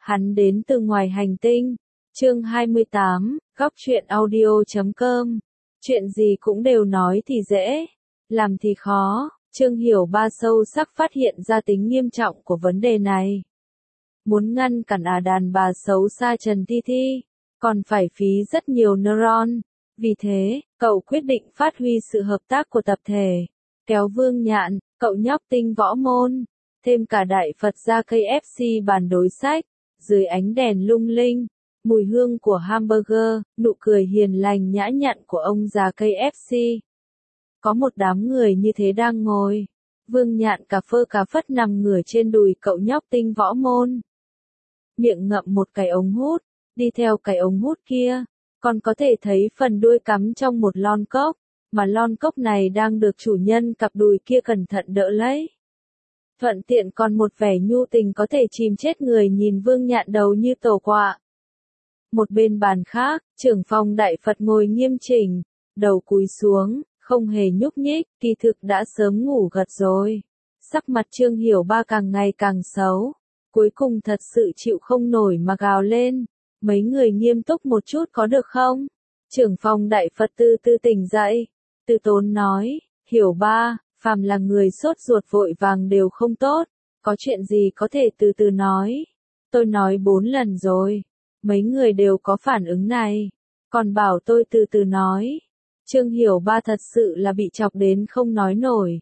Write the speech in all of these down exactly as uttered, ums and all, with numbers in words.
Hắn đến từ ngoài hành tinh. Chương hai mươi tám, góc truyện audio chấm com. Chuyện gì cũng đều nói thì dễ, làm thì khó. Trương Hiểu Ba sâu sắc phát hiện ra tính nghiêm trọng của vấn đề này. Muốn ngăn cản à đàn bà xấu xa Trần Thi Thi, còn phải phí rất nhiều neuron. Vì thế, cậu quyết định phát huy sự hợp tác của tập thể, kéo Vương Nhạn, cậu nhóc tinh võ môn, thêm cả đại Phật gia ca ép xê bàn đối sách, dưới ánh đèn lung linh, mùi hương của hamburger, nụ cười hiền lành nhã nhặn của ông già ca ép xê. Có một đám người như thế đang ngồi. Vương Nhạn cà phơ cà phất nằm ngửa trên đùi cậu nhóc tinh võ môn. Miệng ngậm một cái ống hút, đi theo cái ống hút kia, còn có thể thấy phần đuôi cắm trong một lon cốc, mà lon cốc này đang được chủ nhân cặp đùi kia cẩn thận đỡ lấy. Thuận tiện còn một vẻ nhu tình có thể chìm chết người nhìn Vương Nhạn đầu như tổ quạ. Một bên bàn khác, trưởng phòng đại Phật ngồi nghiêm chỉnh, đầu cúi xuống, không hề nhúc nhích, kỳ thực đã sớm ngủ gật rồi. Sắc mặt Trương Hiểu Ba càng ngày càng xấu, cuối cùng thật sự chịu không nổi mà gào lên. Mấy người nghiêm túc một chút có được không? Trưởng phòng đại Phật từ từ tỉnh dậy, từ tốn nói, Hiểu Ba, phàm là người sốt ruột vội vàng đều không tốt, có chuyện gì có thể từ từ nói. Tôi nói bốn lần rồi, mấy người đều có phản ứng này, còn bảo tôi từ từ nói. Trương Hiểu Ba thật sự là bị chọc đến không nói nổi.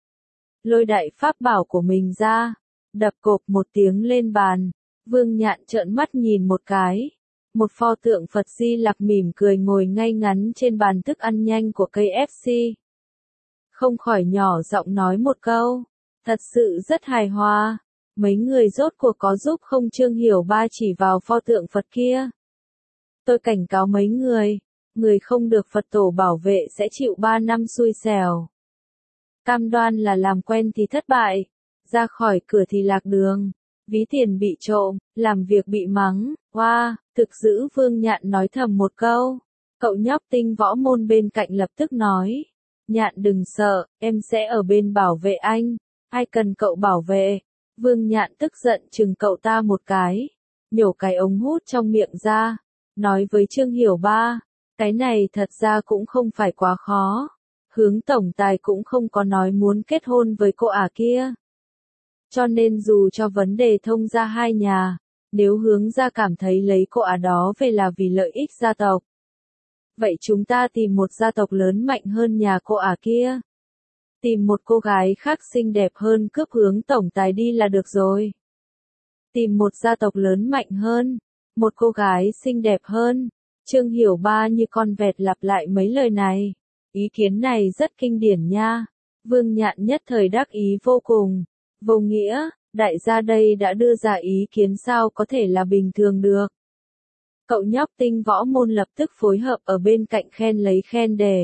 Lôi đại pháp bảo của mình ra, đập cộp một tiếng lên bàn. Vương Nhạn trợn mắt nhìn một cái. Một pho tượng Phật Di Lặc mỉm cười ngồi ngay ngắn trên bàn thức ăn nhanh của ca ép xê. Không khỏi nhỏ giọng nói một câu. Thật sự rất hài hòa. Mấy người rốt cuộc có giúp không? Trương Hiểu Ba chỉ vào pho tượng Phật kia. Tôi cảnh cáo mấy người. Người không được Phật tổ bảo vệ sẽ chịu ba năm xui xẻo. Cam đoan là làm quen thì thất bại. Ra khỏi cửa thì lạc đường. Ví tiền bị trộm, làm việc bị mắng, oa, wow, thực dữ. Vương Nhạn nói thầm một câu. Cậu nhóc tinh võ môn bên cạnh lập tức nói. Nhạn đừng sợ, em sẽ ở bên bảo vệ anh, ai cần cậu bảo vệ. Vương Nhạn tức giận chừng cậu ta một cái, nhổ cái ống hút trong miệng ra, nói với Trương Hiểu Ba, cái này thật ra cũng không phải quá khó. Hướng tổng tài cũng không có nói muốn kết hôn với cô ả kia. Cho nên dù cho vấn đề thông gia hai nhà, nếu hướng ra cảm thấy lấy cô ả đó về là vì lợi ích gia tộc, vậy chúng ta tìm một gia tộc lớn mạnh hơn nhà cô ả kia. Tìm một cô gái khác xinh đẹp hơn cướp hướng tổng tài đi là được rồi. Tìm một gia tộc lớn mạnh hơn, một cô gái xinh đẹp hơn. Trương Hiểu Ba như con vẹt lặp lại mấy lời này. Ý kiến này rất kinh điển nha. Vương Nhạn nhất thời đắc ý vô cùng. Vô nghĩa, đại gia đây đã đưa ra ý kiến sao có thể là bình thường được. Cậu nhóc tinh võ môn lập tức phối hợp ở bên cạnh khen lấy khen để.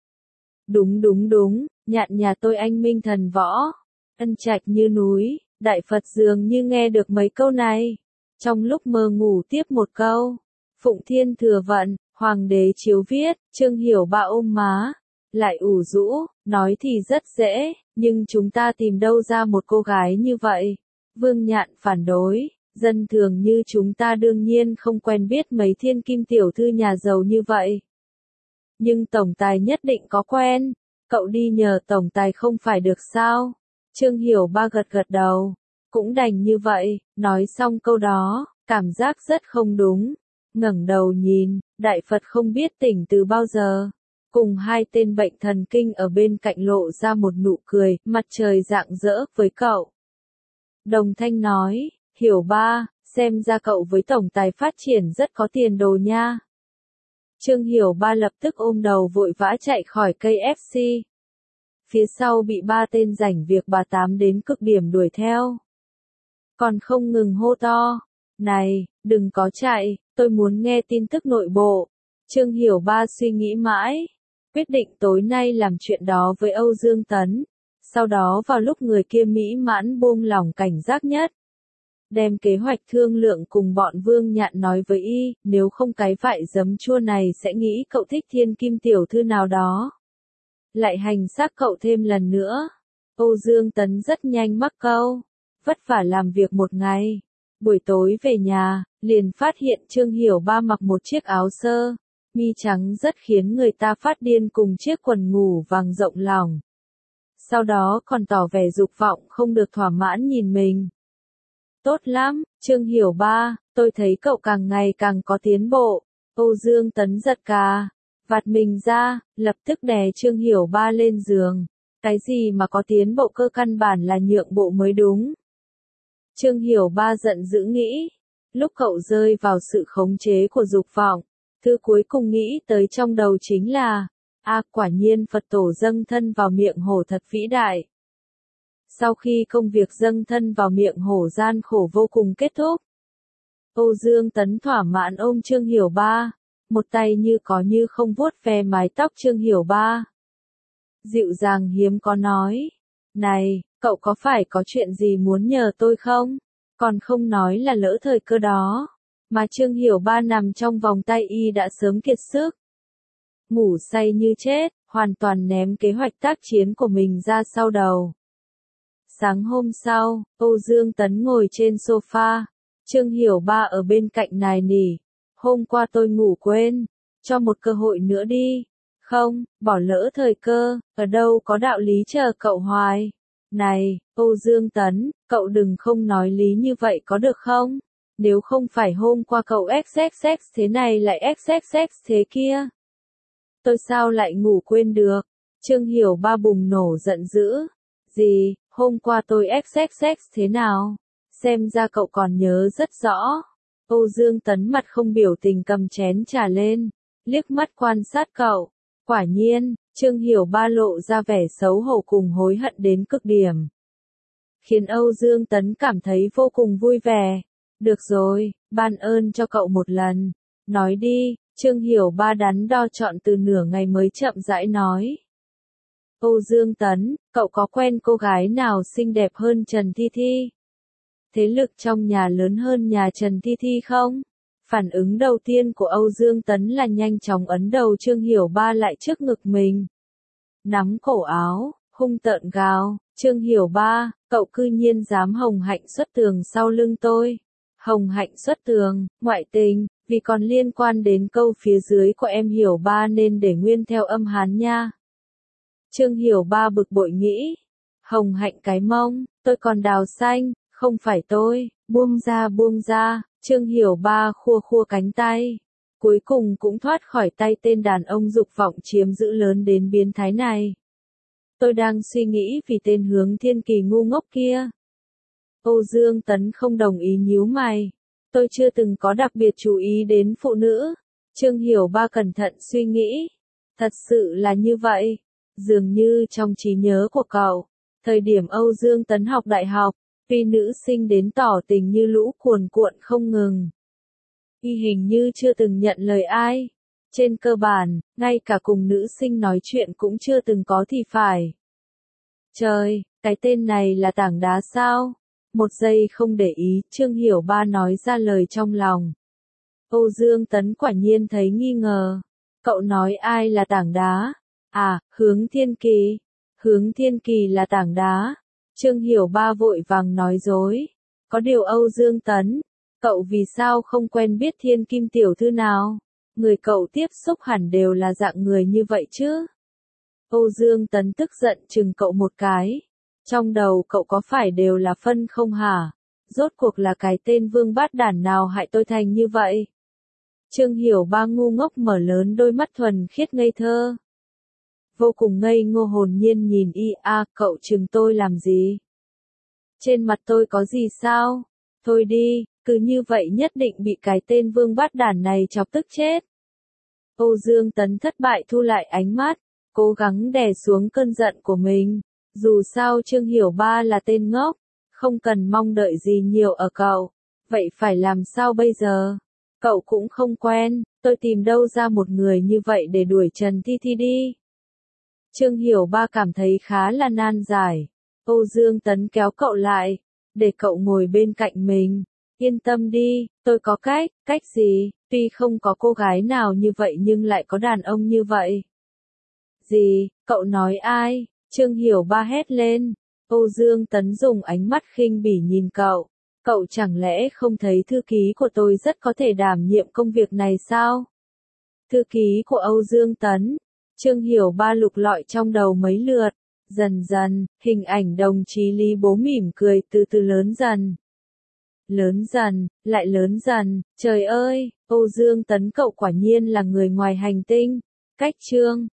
Đúng đúng đúng, Nhạn nhà tôi anh minh thần võ. Ân trạch như núi, đại Phật dường như nghe được mấy câu này. Trong lúc mơ ngủ tiếp một câu. Phụng Thiên thừa vận, Hoàng đế chiếu viết, Trương Hiểu Ba ôm má. Lại ủ rũ, nói thì rất dễ, nhưng chúng ta tìm đâu ra một cô gái như vậy. Vương Nhạn phản đối, dân thường như chúng ta đương nhiên không quen biết mấy thiên kim tiểu thư nhà giàu như vậy. Nhưng tổng tài nhất định có quen, cậu đi nhờ tổng tài không phải được sao? Trương Hiểu Ba gật gật đầu, cũng đành như vậy. Nói xong câu đó, cảm giác rất không đúng. Ngẩng đầu nhìn, đại Phật không biết tỉnh từ bao giờ. Cùng hai tên bệnh thần kinh ở bên cạnh lộ ra một nụ cười, mặt trời rạng rỡ với cậu. Đồng thanh nói, Hiểu Ba, xem ra cậu với tổng tài phát triển rất có tiền đồ nha. Trương Hiểu Ba lập tức ôm đầu vội vã chạy khỏi ca ép xê. Phía sau bị ba tên rảnh việc bà Tám đến cực điểm đuổi theo. Còn không ngừng hô to, này, đừng có chạy, tôi muốn nghe tin tức nội bộ. Trương Hiểu Ba suy nghĩ mãi. Quyết định tối nay làm chuyện đó với Âu Dương Tấn. Sau đó vào lúc người kia mỹ mãn buông lỏng cảnh giác nhất. Đem kế hoạch thương lượng cùng bọn Vương Nhạn nói với y, nếu không cái vại giấm chua này sẽ nghĩ cậu thích thiên kim tiểu thư nào đó. Lại hành xác cậu thêm lần nữa. Âu Dương Tấn rất nhanh mắc câu. Vất vả làm việc một ngày. Buổi tối về nhà, liền phát hiện Trương Hiểu Ba mặc một chiếc áo sơ mi trắng rất khiến người ta phát điên cùng chiếc quần ngủ vàng rộng lòng. Sau đó còn tỏ vẻ dục vọng không được thỏa mãn nhìn mình. Tốt lắm, Trương Hiểu Ba, tôi thấy cậu càng ngày càng có tiến bộ. Âu Dương Tấn giật cà vạt mình ra, lập tức đè Trương Hiểu Ba lên giường. Cái gì mà có tiến bộ, cơ căn bản là nhượng bộ mới đúng. Trương Hiểu Ba giận dữ nghĩ, lúc cậu rơi vào sự khống chế của dục vọng, thứ cuối cùng nghĩ tới trong đầu chính là, a à, quả nhiên Phật tổ dâng thân vào miệng hổ thật vĩ đại. Sau khi công việc dâng thân vào miệng hổ gian khổ vô cùng kết thúc, Âu Dương Tấn thỏa mãn ôm Trương Hiểu Ba, một tay như có như không vuốt ve mái tóc Trương Hiểu Ba. Dịu dàng hiếm có nói, này, cậu có phải có chuyện gì muốn nhờ tôi không? Còn không nói là lỡ thời cơ đó. Mà Trương Hiểu Ba nằm trong vòng tay y đã sớm kiệt sức. Ngủ say như chết, hoàn toàn ném kế hoạch tác chiến của mình ra sau đầu. Sáng hôm sau, Âu Dương Tấn ngồi trên sofa. Trương Hiểu Ba ở bên cạnh nài nỉ. Hôm qua tôi ngủ quên, cho một cơ hội nữa đi. Không, bỏ lỡ thời cơ, ở đâu có đạo lý chờ cậu hoài. Này, Âu Dương Tấn, cậu đừng không nói lý như vậy có được không? Nếu không phải hôm qua cậu xx xx thế này lại xx xx thế kia. Tôi sao lại ngủ quên được? Trương Hiểu Ba bùng nổ giận dữ. Gì, hôm qua tôi xx xx thế nào? Xem ra cậu còn nhớ rất rõ. Âu Dương Tấn mặt không biểu tình cầm chén trà lên, liếc mắt quan sát cậu. Quả nhiên, Trương Hiểu Ba lộ ra vẻ xấu hổ cùng hối hận đến cực điểm. Khiến Âu Dương Tấn cảm thấy vô cùng vui vẻ. Được rồi, ban ơn cho cậu một lần. Nói đi, Trương Hiểu Ba đắn đo chọn từ nửa ngày mới chậm rãi nói. Âu Dương Tấn, cậu có quen cô gái nào xinh đẹp hơn Trần Thi Thi? Thế lực trong nhà lớn hơn nhà Trần Thi Thi không? Phản ứng đầu tiên của Âu Dương Tấn là nhanh chóng ấn đầu Trương Hiểu Ba lại trước ngực mình. Nắm cổ áo, hung tợn gào, Trương Hiểu Ba, cậu cư nhiên dám hồng hạnh xuất tường sau lưng tôi. Hồng hạnh xuất tường, ngoại tình, vì còn liên quan đến câu phía dưới của em Hiểu Ba nên để nguyên theo âm Hán nha. Trương Hiểu Ba bực bội nghĩ, hồng hạnh cái mông, tôi còn đào xanh, không phải tôi, buông ra buông ra. Trương Hiểu Ba khua khua cánh tay, cuối cùng cũng thoát khỏi tay tên đàn ông dục vọng chiếm giữ lớn đến biến thái này. Tôi đang suy nghĩ vì tên Hướng Thiên Kỳ ngu ngốc kia. Âu Dương Tấn không đồng ý nhíu mày. Tôi chưa từng có đặc biệt chú ý đến phụ nữ. Trương Hiểu Ba cẩn thận suy nghĩ. Thật sự là như vậy. Dường như trong trí nhớ của cậu, thời điểm Âu Dương Tấn học đại học, vì nữ sinh đến tỏ tình như lũ cuồn cuộn không ngừng. Y hình như chưa từng nhận lời ai. Trên cơ bản, ngay cả cùng nữ sinh nói chuyện cũng chưa từng có thì phải. Trời, cái tên này là tảng đá sao? Một giây không để ý, Trương Hiểu Ba nói ra lời trong lòng. Âu Dương Tấn quả nhiên thấy nghi ngờ. Cậu nói ai là tảng đá? À, Hướng Thiên Kỳ. Hướng Thiên Kỳ là tảng đá. Trương Hiểu Ba vội vàng nói dối. Có điều Âu Dương Tấn, cậu vì sao không quen biết Thiên Kim tiểu thư nào? Người cậu tiếp xúc hẳn đều là dạng người như vậy chứ? Âu Dương Tấn tức giận chừng cậu một cái. Trong đầu cậu có phải đều là phân không hả? Rốt cuộc là cái tên vương bát đản nào hại tôi thành như vậy? Trương Hiểu Ba ngu ngốc mở lớn đôi mắt thuần khiết ngây thơ. Vô cùng ngây ngô hồn nhiên nhìn y, a, cậu chừng tôi làm gì? Trên mặt tôi có gì sao? Thôi đi, cứ như vậy nhất định bị cái tên vương bát đản này chọc tức chết. Âu Dương Tấn thất bại thu lại ánh mắt, cố gắng đè xuống cơn giận của mình. Dù sao Trương Hiểu Ba là tên ngốc, không cần mong đợi gì nhiều ở cậu. Vậy phải làm sao bây giờ? Cậu cũng không quen, tôi tìm đâu ra một người như vậy để đuổi Trần Thi Thi đi. Trương Hiểu Ba cảm thấy khá là nan giải. Âu Dương Tấn kéo cậu lại, để cậu ngồi bên cạnh mình. Yên tâm đi, tôi có cách, cách gì? Tuy không có cô gái nào như vậy nhưng lại có đàn ông như vậy. Gì, cậu nói ai? Trương Hiểu Ba hét lên. Âu Dương Tấn dùng ánh mắt khinh bỉ nhìn cậu. Cậu chẳng lẽ không thấy thư ký của tôi rất có thể đảm nhiệm công việc này sao? Thư ký của Âu Dương Tấn. Trương Hiểu Ba lục lọi trong đầu mấy lượt. Dần dần, hình ảnh đồng chí Lý Bố mỉm cười từ từ lớn dần. Lớn dần, lại lớn dần, trời ơi, Âu Dương Tấn cậu quả nhiên là người ngoài hành tinh. Cách Trương